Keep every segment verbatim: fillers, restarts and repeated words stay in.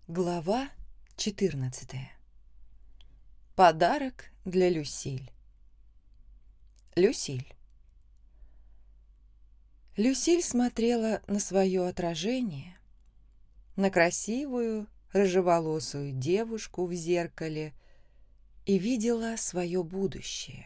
Глава четырнадцатая. Подарок для Люсиль. Люсиль. Люсиль смотрела на свое отражение, на красивую рыжеволосую девушку в зеркале и видела свое будущее.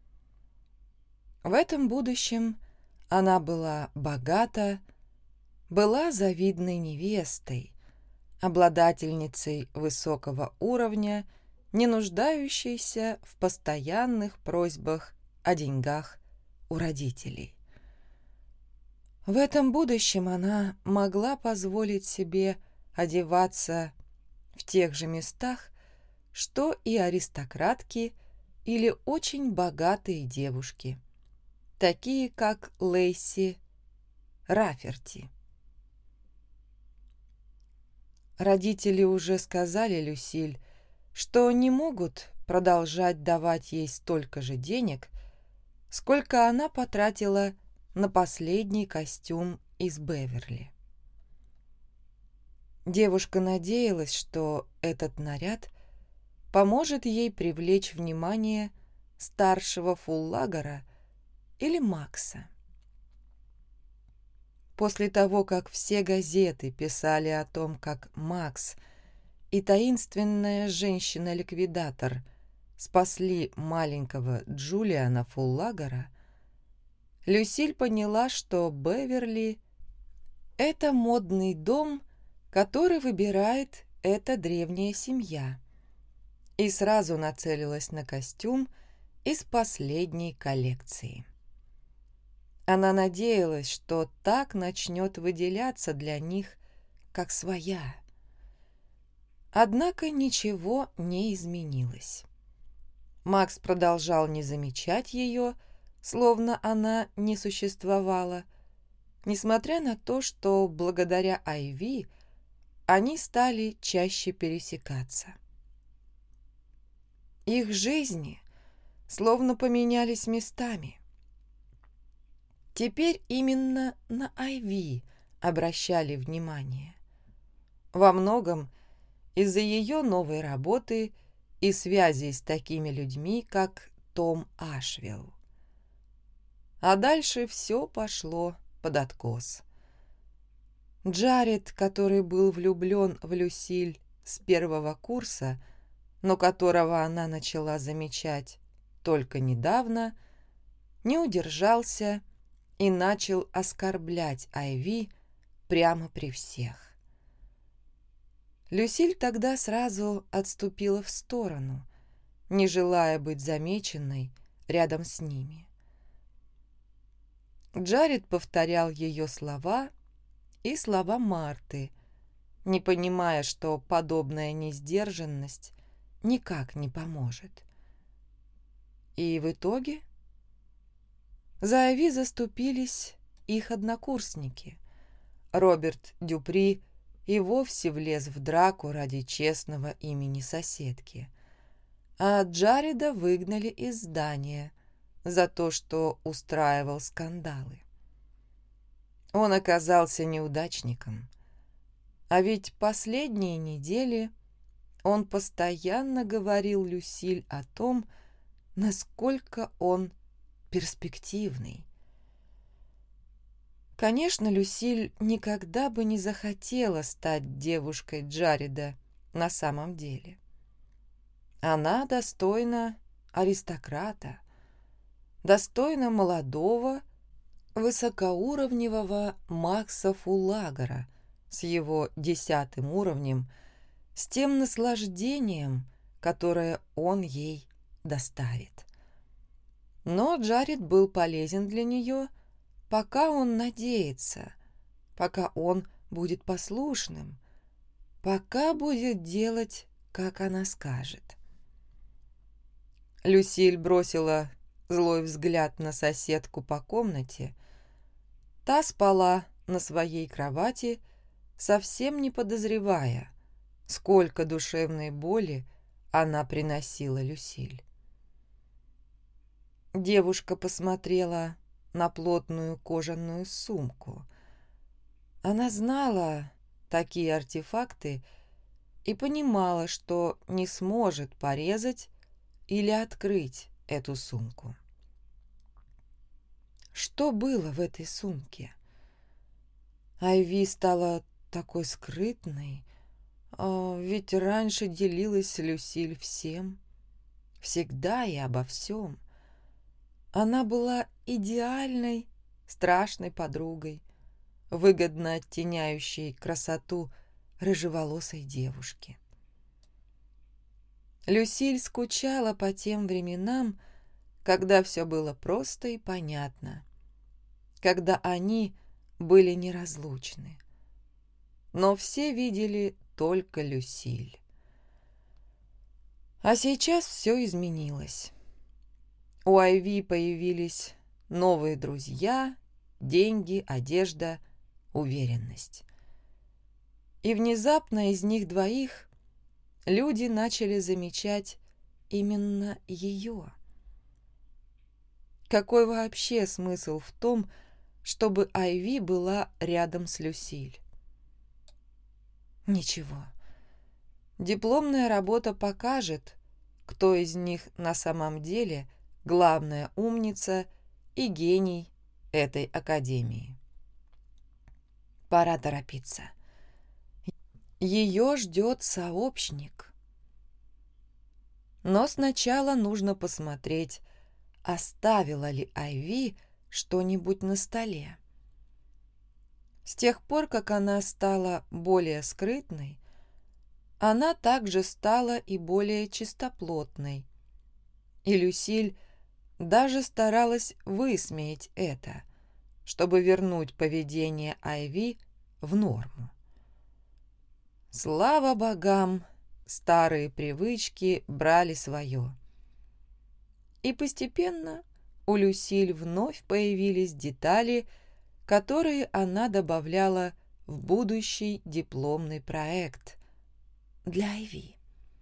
В этом будущем она была богата, была завидной невестой, обладательницей высокого уровня, не нуждающейся в постоянных просьбах о деньгах у родителей. В этом будущем она могла позволить себе одеваться в тех же местах, что и аристократки или очень богатые девушки, такие как Лейси Раферти. Родители уже сказали Люсиль, что не могут продолжать давать ей столько же денег, сколько она потратила на последний костюм из Беверли. Девушка надеялась, что этот наряд поможет ей привлечь внимание старшего фуллагера или Макса. После того, как все газеты писали о том, как Макс и таинственная женщина-ликвидатор спасли маленького Джулиана Фуллагера, Люсиль поняла, что Беверли – это модный дом, который выбирает эта древняя семья, и сразу нацелилась на костюм из последней коллекции. Она надеялась, что так начнет выделяться для них, как своя. Однако ничего не изменилось. Макс продолжал не замечать ее, словно она не существовала, несмотря на то, что благодаря Айви они стали чаще пересекаться. Их жизни словно поменялись местами. Теперь именно на Айви обращали внимание. Во многом из-за ее новой работы и связей с такими людьми, как Том Ашвилл. А дальше все пошло под откос. Джаред, который был влюблен в Люсиль с первого курса, но которого она начала замечать только недавно, не удержался и начал оскорблять Айви прямо при всех. Люсиль тогда сразу отступила в сторону, не желая быть замеченной рядом с ними. Джаред повторял ее слова и слова Марты, не понимая, что подобная несдержанность никак не поможет. И в итоге за Айви заступились их однокурсники. Роберт Дюпри и вовсе влез в драку ради честного имени соседки, а Джареда выгнали из здания за то, что устраивал скандалы. Он оказался неудачником, а ведь последние недели он постоянно говорил Люсиль о том, насколько он перспективный. Конечно, Люсиль никогда бы не захотела стать девушкой Джареда на самом деле. Она достойна аристократа, достойна молодого, высокоуровневого Макса Фуллагера с его десятым уровнем, с тем наслаждением, которое он ей доставит. Но Джаред был полезен для нее, пока он надеется, пока он будет послушным, пока будет делать, как она скажет. Люсиль бросила злой взгляд на соседку по комнате. Та спала на своей кровати, совсем не подозревая, сколько душевной боли она приносила Люсиль. Девушка посмотрела на плотную кожаную сумку. Она знала такие артефакты, и понимала, что не сможет порезать или открыть эту сумку. Что было в этой сумке? Айви стала такой скрытной, а ведь раньше делилась с Люсиль всем, всегда и обо всем. Она была идеальной, страшной подругой, выгодно оттеняющей красоту рыжеволосой девушки. Люсиль скучала по тем временам, когда все было просто и понятно, когда они были неразлучны. Но все видели только Люсиль. А сейчас все изменилось. У Айви появились новые друзья, деньги, одежда, уверенность. И внезапно из них двоих люди начали замечать именно ее. Какой вообще смысл в том, чтобы Айви была рядом с Люсиль? Ничего. Дипломная работа покажет, кто из них на самом деле главная умница и гений этой академии. Пора торопиться. Ее ждет сообщник. Но сначала нужно посмотреть, оставила ли Айви что-нибудь на столе. С тех пор, как она стала более скрытной, она также стала и более чистоплотной. И Люсиль даже старалась высмеять это, чтобы вернуть поведение Айви в норму. Слава богам, старые привычки брали свое. И постепенно у Люсиль вновь появились детали, которые она добавляла в будущий дипломный проект для Айви.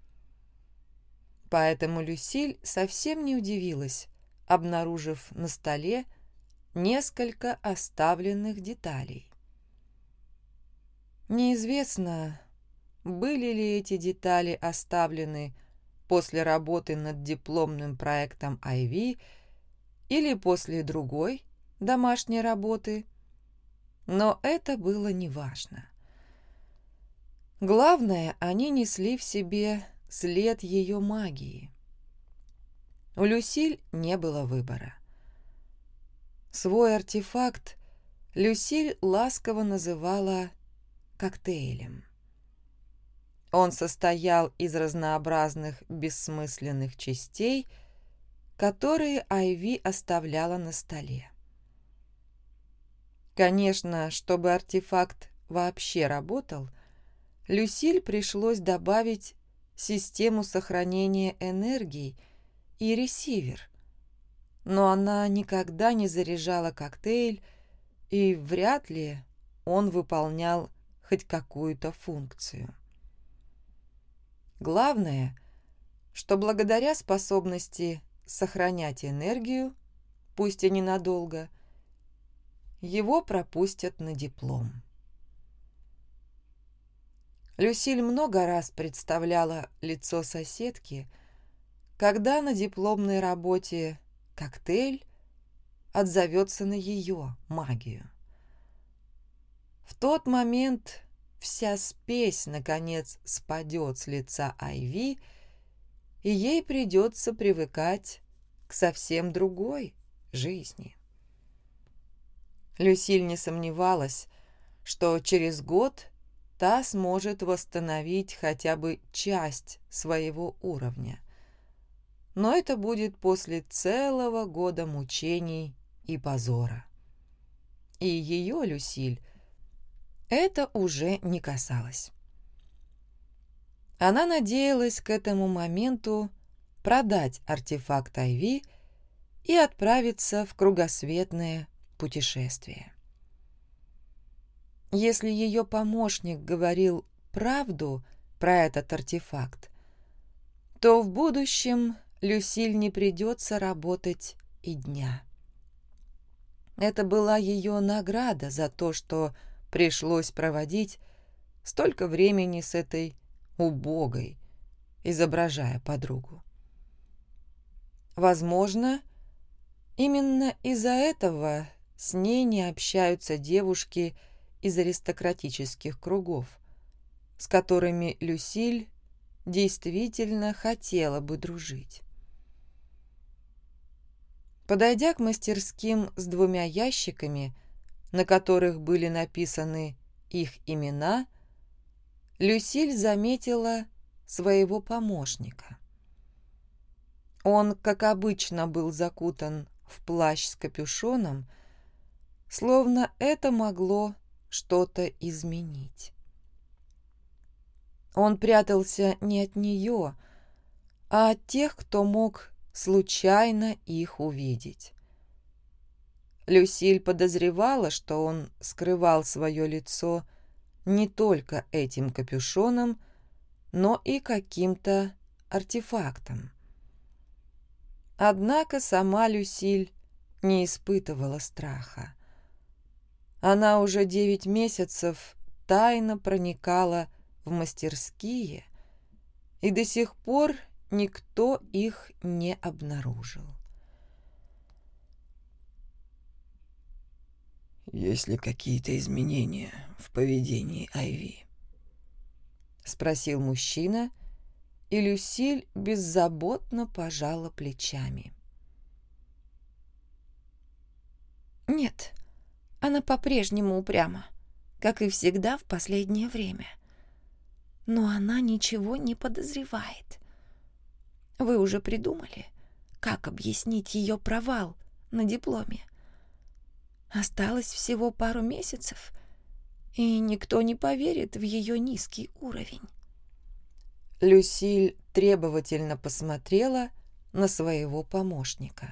Поэтому Люсиль совсем не удивилась, обнаружив на столе несколько оставленных деталей. Неизвестно, были ли эти детали оставлены после работы над дипломным проектом Айви или после другой домашней работы, но это было неважно. Главное, они несли в себе след ее магии. У Люсиль не было выбора. Свой артефакт Люсиль ласково называла коктейлем. Он состоял из разнообразных бессмысленных частей, которые Айви оставляла на столе. Конечно, чтобы артефакт вообще работал, Люсиль пришлось добавить систему сохранения энергии и ресивер, но она никогда не заряжала коктейль, и вряд ли он выполнял хоть какую-то функцию. Главное, что благодаря способности сохранять энергию, пусть и ненадолго, его пропустят на диплом. Люсиль много раз представляла лицо соседки, когда на дипломной работе коктейль отзовется на ее магию. В тот момент вся спесь, наконец, спадет с лица Айви, и ей придется привыкать к совсем другой жизни. Люсиль не сомневалась, что через год та сможет восстановить хотя бы часть своего уровня. Но это будет после целого года мучений и позора. И ее, Люсиль, это уже не касалось. Она надеялась к этому моменту продать артефакт Айви и отправиться в кругосветное путешествие. Если ее помощник говорил правду про этот артефакт, то в будущем Люсиль не придется работать и дня. Это была ее награда за то, что пришлось проводить столько времени с этой убогой, изображая подругу. Возможно, именно из-за этого с ней не общаются девушки из аристократических кругов, с которыми Люсиль действительно хотела бы дружить. Подойдя к мастерским с двумя ящиками, на которых были написаны их имена, Люсиль заметила своего помощника. Он, как обычно, был закутан в плащ с капюшоном, словно это могло что-то изменить. Он прятался не от нее, а от тех, кто мог случайно их увидеть. Люсиль подозревала, что он скрывал свое лицо не только этим капюшоном, но и каким-то артефактом. Однако сама Люсиль не испытывала страха. Она уже девять месяцев тайно проникала в мастерские, и до сих пор никто их не обнаружил. «Есть ли какие-то изменения в поведении Айви?» — спросил мужчина, и Люсиль беззаботно пожала плечами. «Нет, она по-прежнему упряма, как и всегда в последнее время. Но она ничего не подозревает. Вы уже придумали, как объяснить ее провал на дипломе? Осталось всего пару месяцев, и никто не поверит в ее низкий уровень». Люсиль требовательно посмотрела на своего помощника.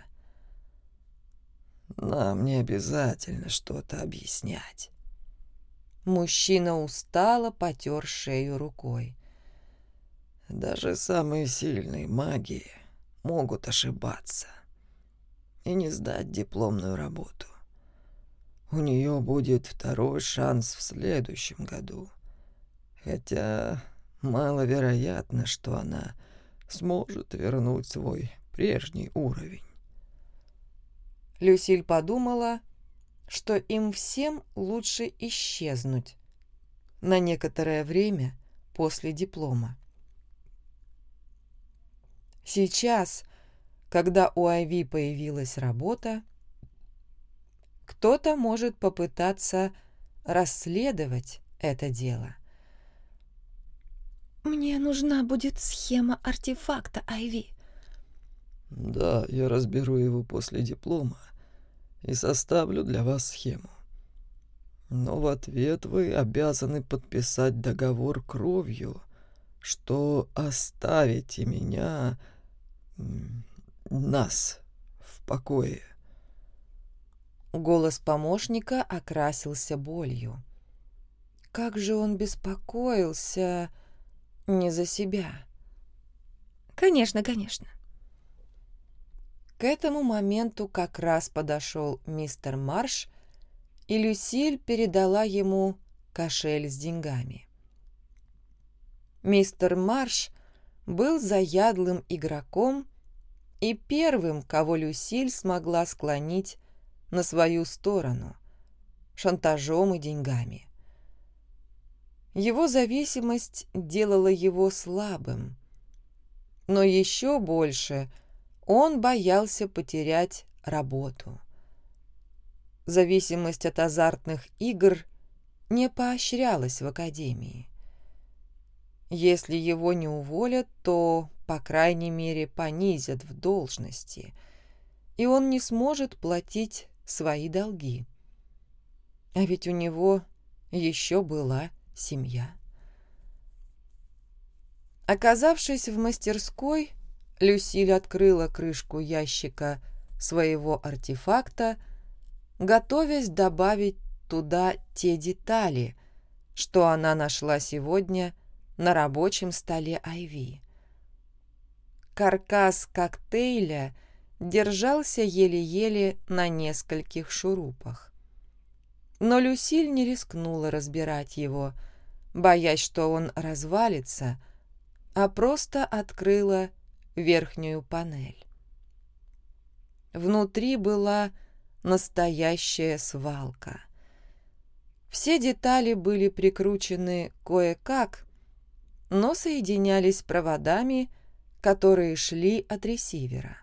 «Нам не обязательно что-то объяснять». Мужчина устало потер шею рукой. «Даже самые сильные маги могут ошибаться и не сдать дипломную работу. У нее будет второй шанс в следующем году, хотя маловероятно, что она сможет вернуть свой прежний уровень». Люсиль подумала, что им всем лучше исчезнуть на некоторое время после диплома. Сейчас, когда у Айви появилась работа, кто-то может попытаться расследовать это дело. «Мне нужна будет схема артефакта, Айви». «Да, я разберу его после диплома и составлю для вас схему. Но в ответ вы обязаны подписать договор кровью, что оставите меня, нас, в покое». Голос помощника окрасился болью. Как же он беспокоился не за себя. «Конечно, конечно». К этому моменту как раз подошел мистер Марш, и Люсиль передала ему кошель с деньгами. Мистер Марш был заядлым игроком и первым, кого Люсиль смогла склонить на свою сторону шантажом и деньгами. Его зависимость делала его слабым, но еще больше он боялся потерять работу. Зависимость от азартных игр не поощрялась в академии. Если его не уволят, то, по крайней мере, понизят в должности, и он не сможет платить свои долги. А ведь у него еще была семья. Оказавшись в мастерской, Люсиль открыла крышку ящика своего артефакта, готовясь добавить туда те детали, что она нашла сегодня на рабочем столе Айви. Каркас коктейля держался еле-еле на нескольких шурупах. Но Люсиль не рискнула разбирать его, боясь, что он развалится а просто открыла верхнюю панель. Внутри была настоящая свалка. Все детали были прикручены кое-как, но соединялись проводами, которые шли от ресивера.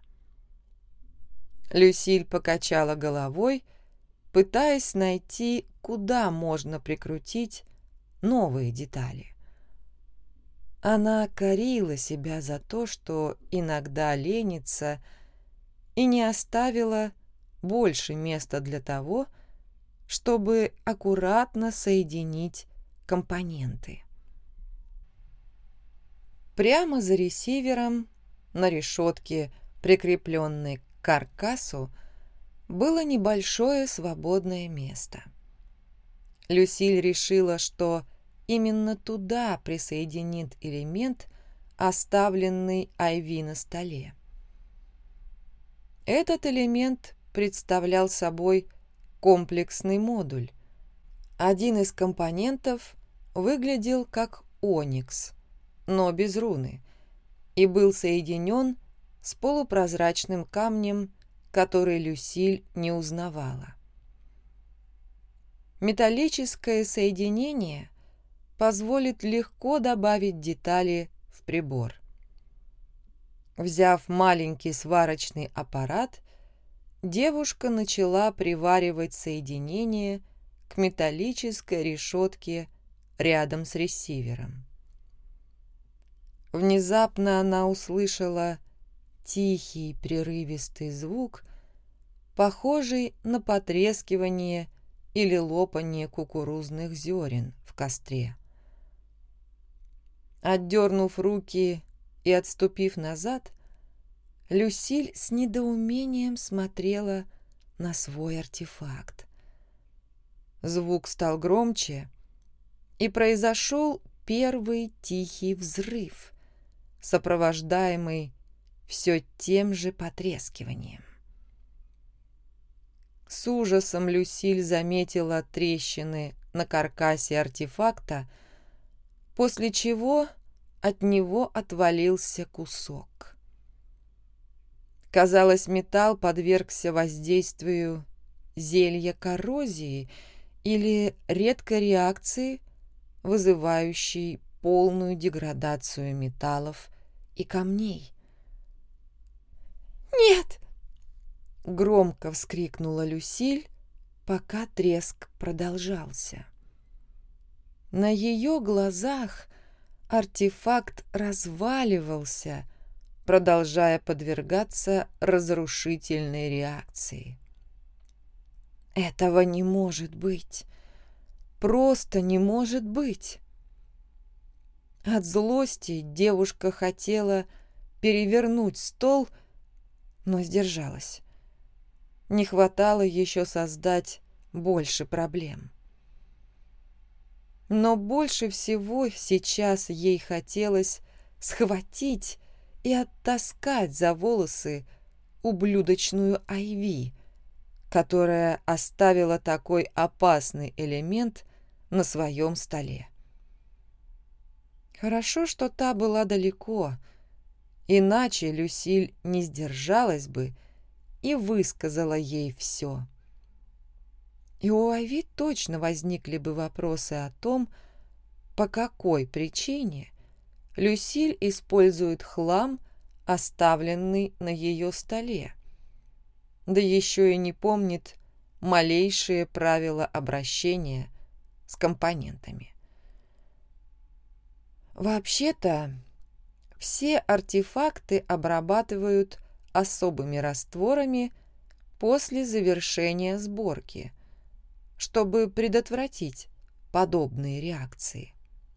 Люсиль покачала головой, пытаясь найти, куда можно прикрутить новые детали. Она корила себя за то, что иногда ленится и не оставила больше места для того, чтобы аккуратно соединить компоненты. Прямо за ресивером, на решетке, прикрепленной к каркасу, было небольшое свободное место. Люсиль решила, что именно туда присоединит элемент, оставленный Айви на столе. Этот элемент представлял собой комплексный модуль. Один из компонентов выглядел как оникс, но без руны, и был соединен с полупрозрачным камнем, который Люсиль не узнавала. Металлическое соединение позволит легко добавить детали в прибор. Взяв маленький сварочный аппарат, девушка начала приваривать соединение к металлической решетке рядом с ресивером. Внезапно она услышала тихий прерывистый звук, похожий на потрескивание или лопание кукурузных зерен в костре. Отдернув руки и отступив назад, Люсиль с недоумением смотрела на свой артефакт. Звук стал громче, и произошел первый тихий взрыв, сопровождаемый все тем же потрескиванием. С ужасом Люсиль заметила трещины на каркасе артефакта, после чего от него отвалился кусок. Казалось, металл подвергся воздействию зелья коррозии или редкой реакции, вызывающей полную деградацию металлов и камней. «Нет!» — громко вскрикнула Люсиль, пока треск продолжался. На ее глазах артефакт разваливался, продолжая подвергаться разрушительной реакции. Этого не может быть. Просто не может быть. От злости девушка хотела перевернуть стол, но сдержалась. Не хватало еще создать больше проблем. Но больше всего сейчас ей хотелось схватить и оттаскать за волосы ублюдочную Айви, которая оставила такой опасный элемент на своем столе. Хорошо, что та была далеко, иначе Люсиль не сдержалась бы и высказала ей все. И у Айви точно возникли бы вопросы о том, по какой причине Люсиль использует хлам, оставленный на ее столе, да еще и не помнит малейшие правила обращения с компонентами. Вообще-то, все артефакты обрабатывают особыми растворами после завершения сборки, чтобы предотвратить подобные реакции.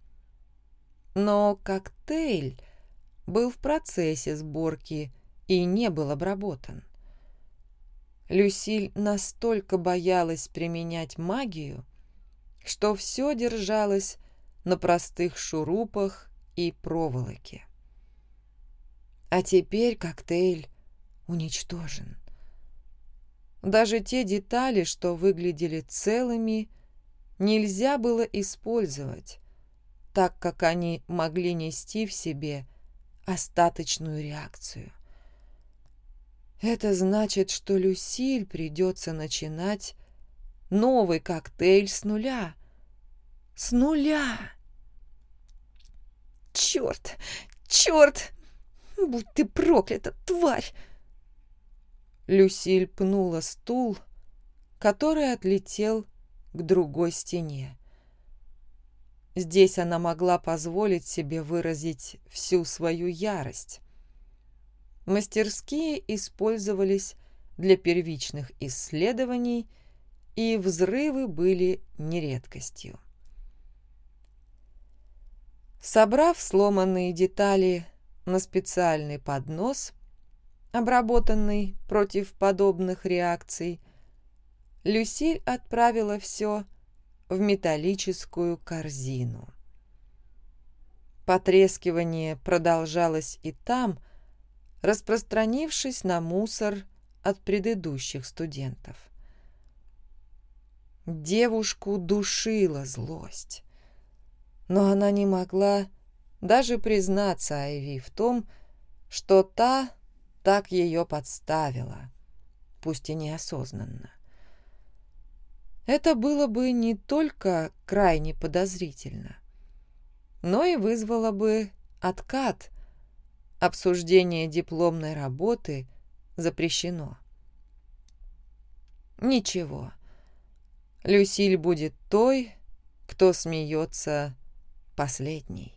Но коктейль был в процессе сборки и не был обработан. Люсиль настолько боялась применять магию, что все держалось на простых шурупах и проволоке. А теперь коктейль уничтожен. Даже те детали, что выглядели целыми, нельзя было использовать, так как они могли нести в себе остаточную реакцию. Это значит, что Люсиль придется начинать новый коктейль с нуля. С нуля! Черт! Черт! Будь ты проклята, тварь! Люсиль пнула стул, который отлетел к другой стене. Здесь она могла позволить себе выразить всю свою ярость. Мастерские использовались для первичных исследований, и взрывы были не редкостью. Собрав сломанные детали на специальный поднос, обработанный против подобных реакций, Люсиль отправила все в металлическую корзину. Потрескивание продолжалось и там, распространившись на мусор от предыдущих студентов. Девушку душила злость, но она не могла даже признаться Айви в том, что та так ее подставила, пусть и неосознанно. Это было бы не только крайне подозрительно, но и вызвало бы откат. Обсуждение дипломной работы запрещено. Ничего. Люсиль будет той, кто смеется последней.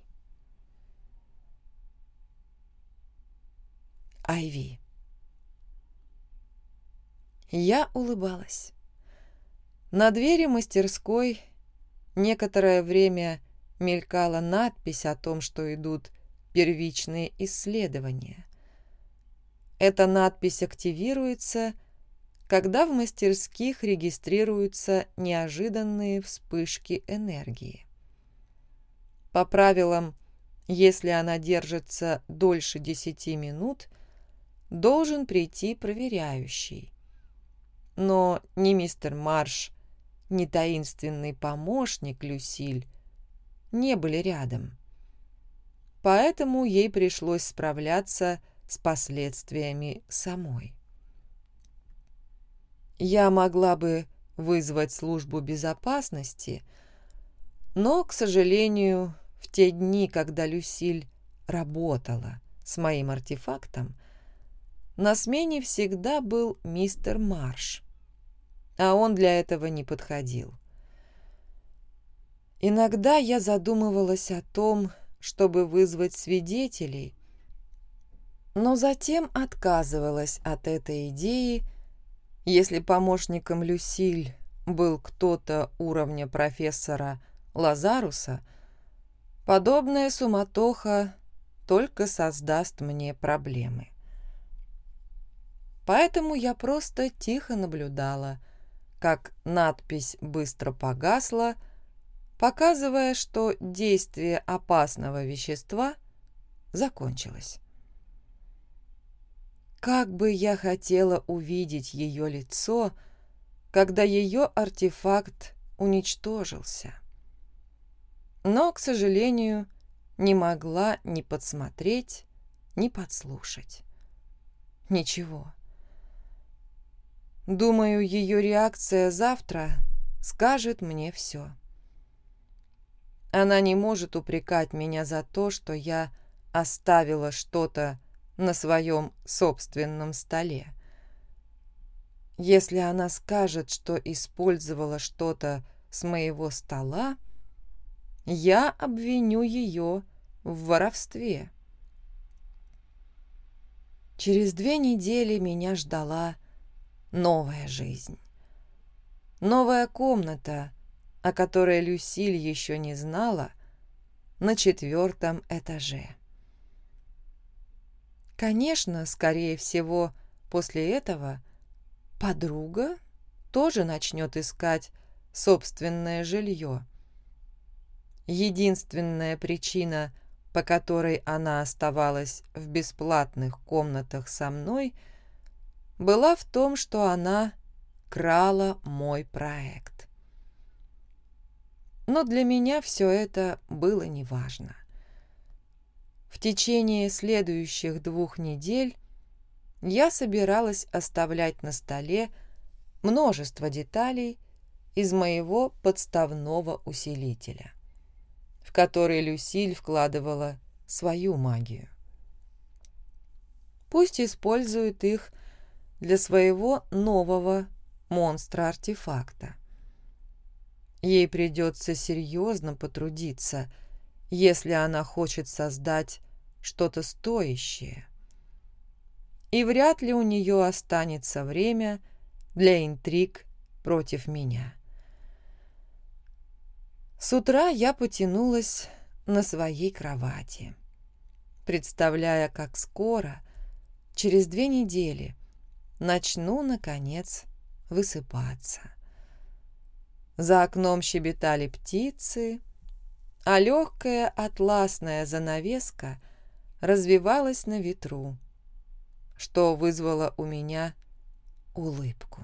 Айви. Я улыбалась. На двери мастерской некоторое время мелькала надпись о том, что идут первичные исследования. Эта надпись активируется, когда в мастерских регистрируются неожиданные вспышки энергии. По правилам, если она держится дольше десяти минут, должен прийти проверяющий. Но ни мистер Марш, ни таинственный помощник Люсиль не были рядом. Поэтому ей пришлось справляться с последствиями самой. Я могла бы вызвать службу безопасности, но, к сожалению, в те дни, когда Люсиль работала с моим артефактом, на смене всегда был мистер Марш, а он для этого не подходил. Иногда я задумывалась о том, чтобы вызвать свидетелей, но затем отказывалась от этой идеи, если помощником Люсиль был кто-то уровня профессора Лазаруса. Подобная суматоха только создаст мне проблемы. Поэтому я просто тихо наблюдала, как надпись быстро погасла, показывая, что действие опасного вещества закончилось. Как бы я хотела увидеть ее лицо, когда ее артефакт уничтожился. Но, к сожалению, не могла ни подсмотреть, ни подслушать. Ничего. Думаю, ее реакция завтра скажет мне все. Она не может упрекать меня за то, что я оставила что-то на своем собственном столе. Если она скажет, что использовала что-то с моего стола, я обвиню ее в воровстве. Через две недели меня ждала новая жизнь. Новая комната, о которой Люсиль еще не знала, на четвертом этаже. Конечно, скорее всего, после этого подруга тоже начнет искать собственное жилье. Единственная причина, по которой она оставалась в бесплатных комнатах со мной, была в том, что она крала мой проект. Но для меня все это было неважно. В течение следующих двух недель я собиралась оставлять на столе множество деталей из моего подставного усилителя, в который Люсиль вкладывала свою магию. Пусть использует их для своего нового монстра-артефакта. Ей придется серьезно потрудиться, если она хочет создать что-то стоящее. И вряд ли у нее останется время для интриг против меня. С утра я потянулась на своей кровати, представляя, как скоро, через две недели, начну, наконец, высыпаться. За окном щебетали птицы, а легкая атласная занавеска развивалась на ветру, что вызвало у меня улыбку.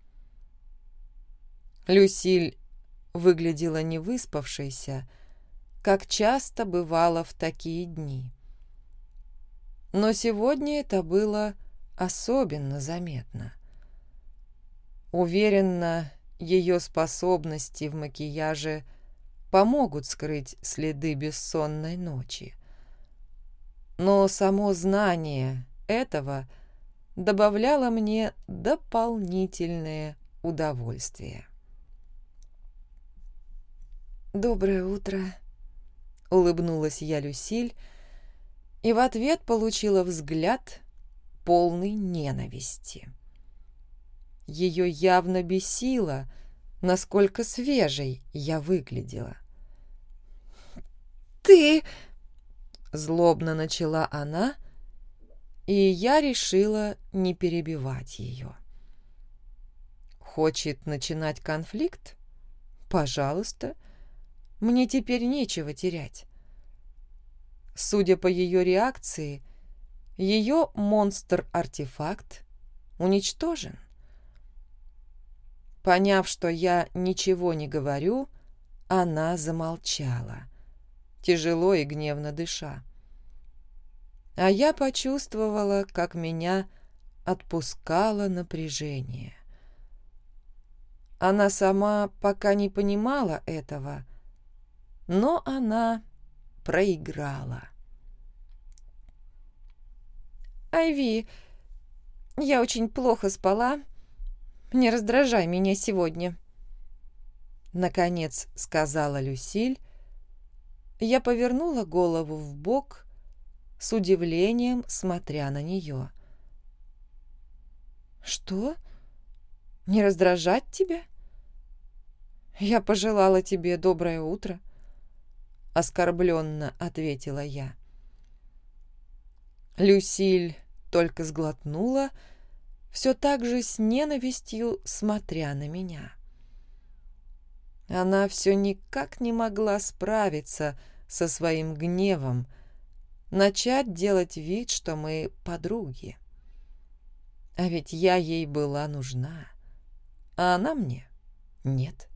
Люсиль выглядела невыспавшейся, как часто бывало в такие дни. Но сегодня это было особенно заметно. Уверена, ее способности в макияже помогут скрыть следы бессонной ночи. Но само знание этого добавляло мне дополнительное удовольствие. «Доброе утро», — улыбнулась я Люсиль, и в ответ получила взгляд, полный ненависти. Ее явно бесило, насколько свежей я выглядела. «Ты...» — злобно начала она, и я решила не перебивать ее. Хочет начинать конфликт? Пожалуйста, мне теперь нечего терять. Судя по ее реакции, ее монстр-артефакт уничтожен. Поняв, что я ничего не говорю, она замолчала, тяжело и гневно дыша. А я почувствовала, как меня отпускало напряжение. Она сама пока не понимала этого, но она проиграла. «Айви, я очень плохо спала. Не раздражай меня сегодня», — наконец сказала Люсиль. Я повернула голову вбок, с удивлением смотря на нее. «Что? Не раздражать тебя? Я пожелала тебе доброе утро», — оскорбленно ответила я. Люсиль только сглотнула, все так же с ненавистью смотря на меня. Она все никак не могла справиться со своим гневом, начать делать вид, что мы подруги. А ведь я ей была нужна, а она мне нет.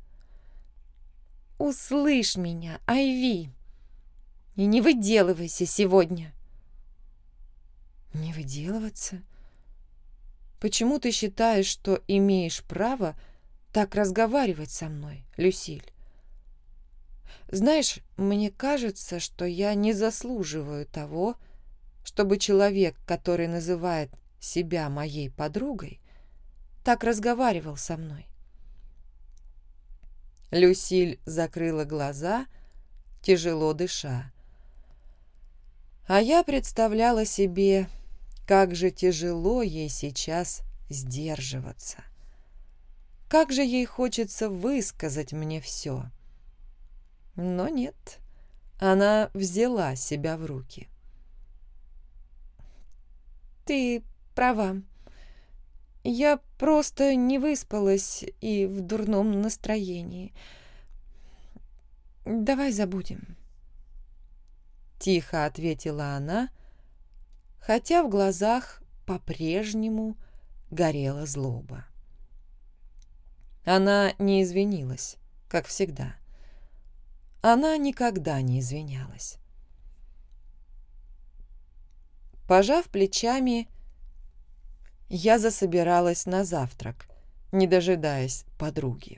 «Услышь меня, Айви, и не выделывайся сегодня». «Не выделываться? Почему ты считаешь, что имеешь право так разговаривать со мной, Люсиль? Знаешь, мне кажется, что я не заслуживаю того, чтобы человек, который называет себя моей подругой, так разговаривал со мной». Люсиль закрыла глаза, тяжело дыша. А я представляла себе, как же тяжело ей сейчас сдерживаться. Как же ей хочется высказать мне все. Но нет, она взяла себя в руки. «Ты права. Я просто не выспалась и в дурном настроении. Давай забудем», — тихо ответила она, хотя в глазах по-прежнему горела злоба. Она не извинилась, как всегда. она никогда не извинялась. Пожав плечами, я засобиралась на завтрак, не дожидаясь подруги.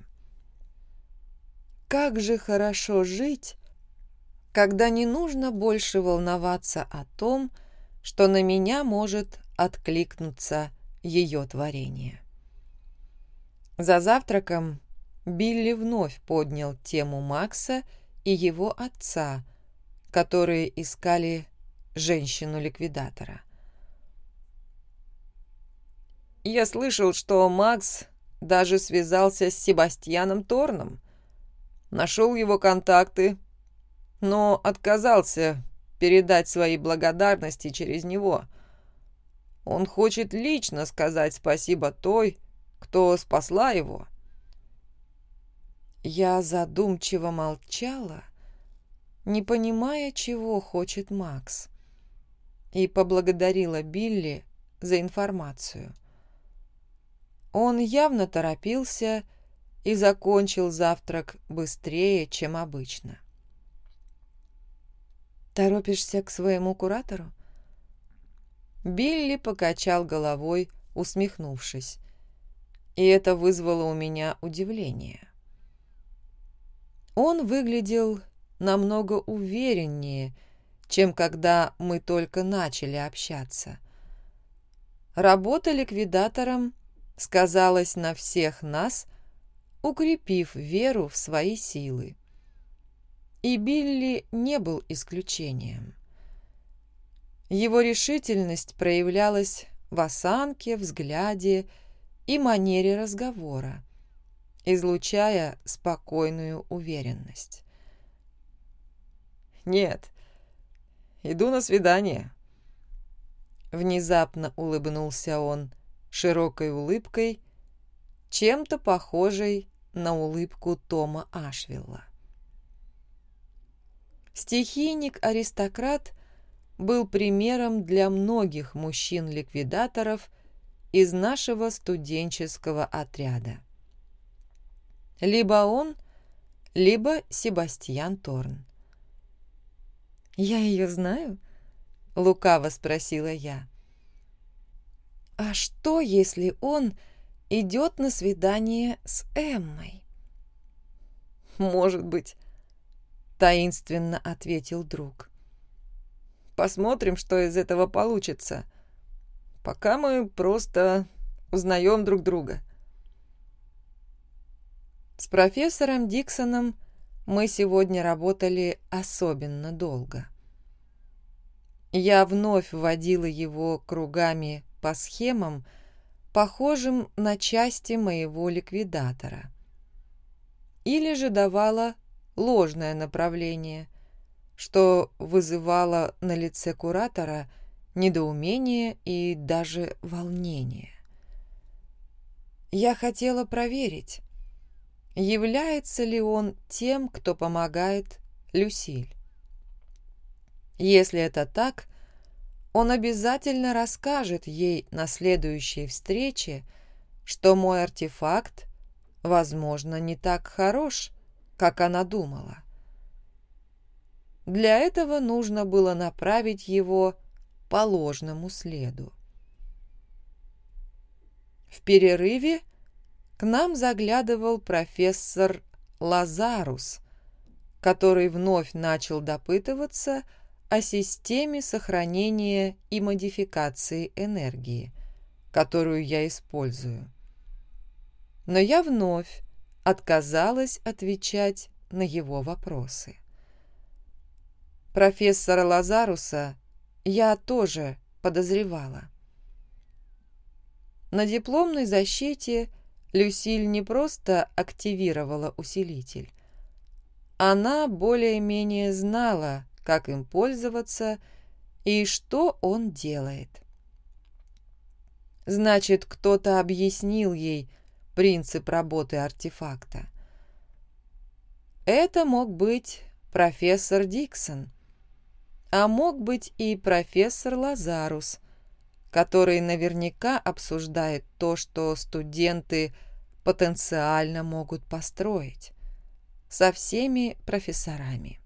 Как же хорошо жить, когда не нужно больше волноваться о том, что на меня может откликнуться ее творение. За завтраком Билли вновь поднял тему Макса и его отца, которые искали женщину-ликвидатора. «Я слышал, что Макс даже связался с Себастьяном Торном, нашел его контакты, но отказался передать свои благодарности через него. Он хочет лично сказать спасибо той, кто спасла его». Я задумчиво молчала, не понимая, чего хочет Макс, и поблагодарила Билли за информацию. Он явно торопился и закончил завтрак быстрее, чем обычно. «Торопишься к своему куратору?» Билли покачал головой, усмехнувшись, и это вызвало у меня удивление. Он выглядел намного увереннее, чем когда мы только начали общаться. Работа ликвидатором сказалась на всех нас, укрепив веру в свои силы. И Билли не был исключением. Его решительность проявлялась в осанке, взгляде и манере разговора, излучая спокойную уверенность. «Нет, иду на свидание», — внезапно улыбнулся он широкой улыбкой, чем-то похожей на улыбку Тома Ашвилла. Стихийник-аристократ был примером для многих мужчин-ликвидаторов из нашего студенческого отряда. Либо он, либо Себастьян Торн. «Я ее знаю?» — лукаво спросила я. «А что, если он идет на свидание с Эммой?» «Может быть», — таинственно ответил друг. «Посмотрим, что из этого получится. Пока мы просто узнаем друг друга». С профессором Диксоном мы сегодня работали особенно долго. Я вновь вводила его кругами по схемам, похожим на части моего ликвидатора. Или же давала ложное направление, что вызывало на лице куратора недоумение и даже волнение. Я хотела проверить, является ли он тем, кто помогает Люсиль. Если это так, он обязательно расскажет ей на следующей встрече, что мой артефакт, возможно, не так хорош, как она думала. Для этого нужно было направить его по ложному следу. В перерыве к нам заглядывал профессор Лазарус, который вновь начал допытываться о системе сохранения и модификации энергии, которую я использую. Но я вновь отказалась отвечать на его вопросы. Профессора Лазаруса я тоже подозревала. На дипломной защите Люсиль не просто активировала усилитель. Она более-менее знала, как им пользоваться и что он делает. Значит, кто-то объяснил ей принцип работы артефакта. Это мог быть профессор Диксон, а мог быть и профессор Лазарус, который наверняка обсуждает то, что студенты потенциально могут построить, со всеми профессорами.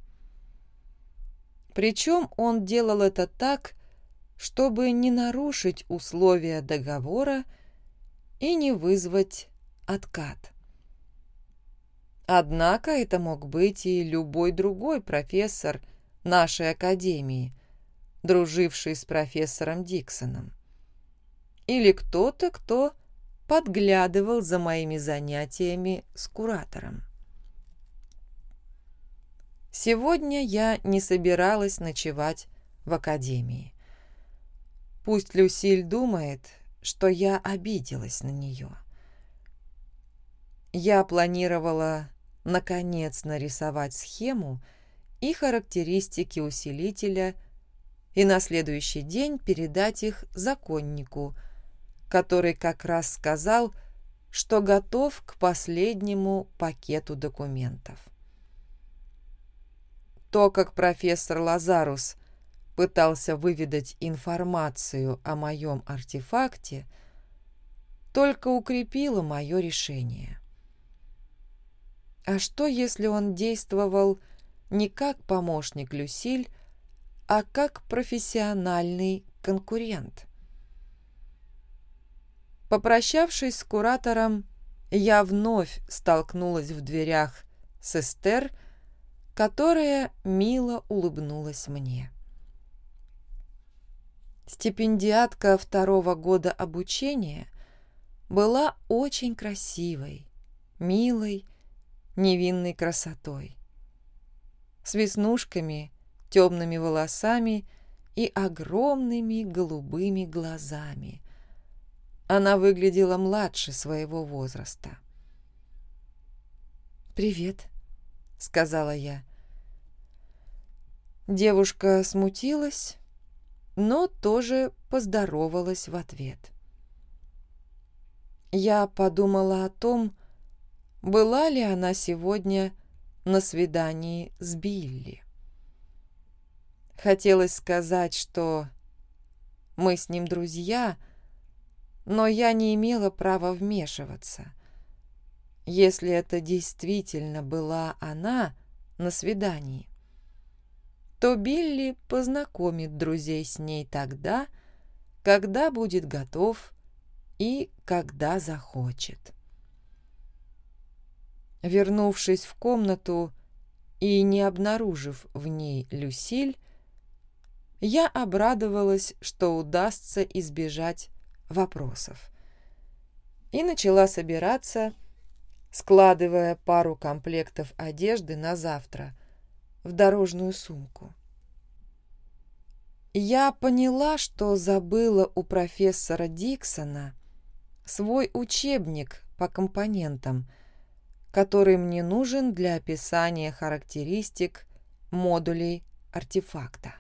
Причем он делал это так, чтобы не нарушить условия договора и не вызвать откат. Однако это мог быть и любой другой профессор нашей академии, друживший с профессором Диксоном. Или кто-то, кто подглядывал за моими занятиями с куратором. Сегодня я не собиралась ночевать в академии. Пусть Люсиль думает, что я обиделась на нее. Я планировала, наконец, нарисовать схему и характеристики усилителя и на следующий день передать их законнику, который как раз сказал, что готов к последнему пакету документов. То, как профессор Лазарус пытался выведать информацию о моем артефакте, только укрепило мое решение. А что, если он действовал не как помощник Люсиль, а как профессиональный конкурент? Попрощавшись с куратором, я вновь столкнулась в дверях с Эстер, которая мило улыбнулась мне. Стипендиатка второго года обучения была очень красивой, милой, невинной красотой, с веснушками, темными волосами и огромными голубыми глазами. Она выглядела младше своего возраста. «Привет», — сказала я. Девушка смутилась, но тоже поздоровалась в ответ. Я подумала о том, была ли она сегодня на свидании с Билли. Хотелось сказать, что мы с ним друзья, но я не имела права вмешиваться. Если это действительно была она на свидании, то Билли познакомит друзей с ней тогда, когда будет готов и когда захочет. Вернувшись в комнату и не обнаружив в ней Люсиль, я обрадовалась, что удастся избежать вопросов, и начала собираться, складывая пару комплектов одежды на завтра в дорожную сумку. Я поняла, что забыла у профессора Диксона свой учебник по компонентам, который мне нужен для описания характеристик модулей артефакта.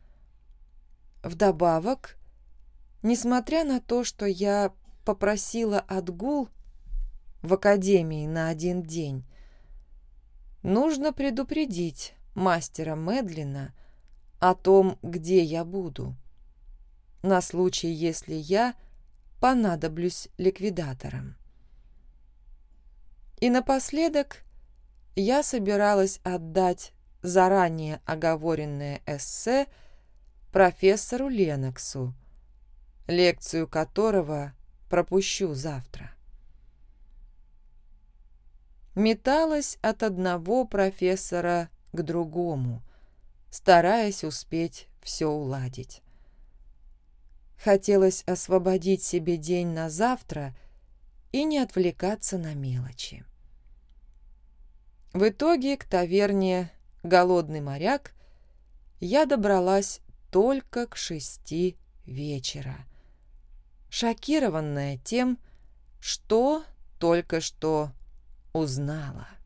Вдобавок, несмотря на то, что я попросила отгул в академии на один день, нужно предупредить мастера Медлина о том, где я буду, на случай, если я понадоблюсь ликвидатором. И напоследок я собиралась отдать заранее оговоренное эссе профессору Леноксу, лекцию которого пропущу завтра. Металась от одного профессора к другому, стараясь успеть все уладить. Хотелось освободить себе день на завтра и не отвлекаться на мелочи. В итоге к таверне «Голодный моряк» я добралась только к шести вечера, шокированная тем, что только что узнала.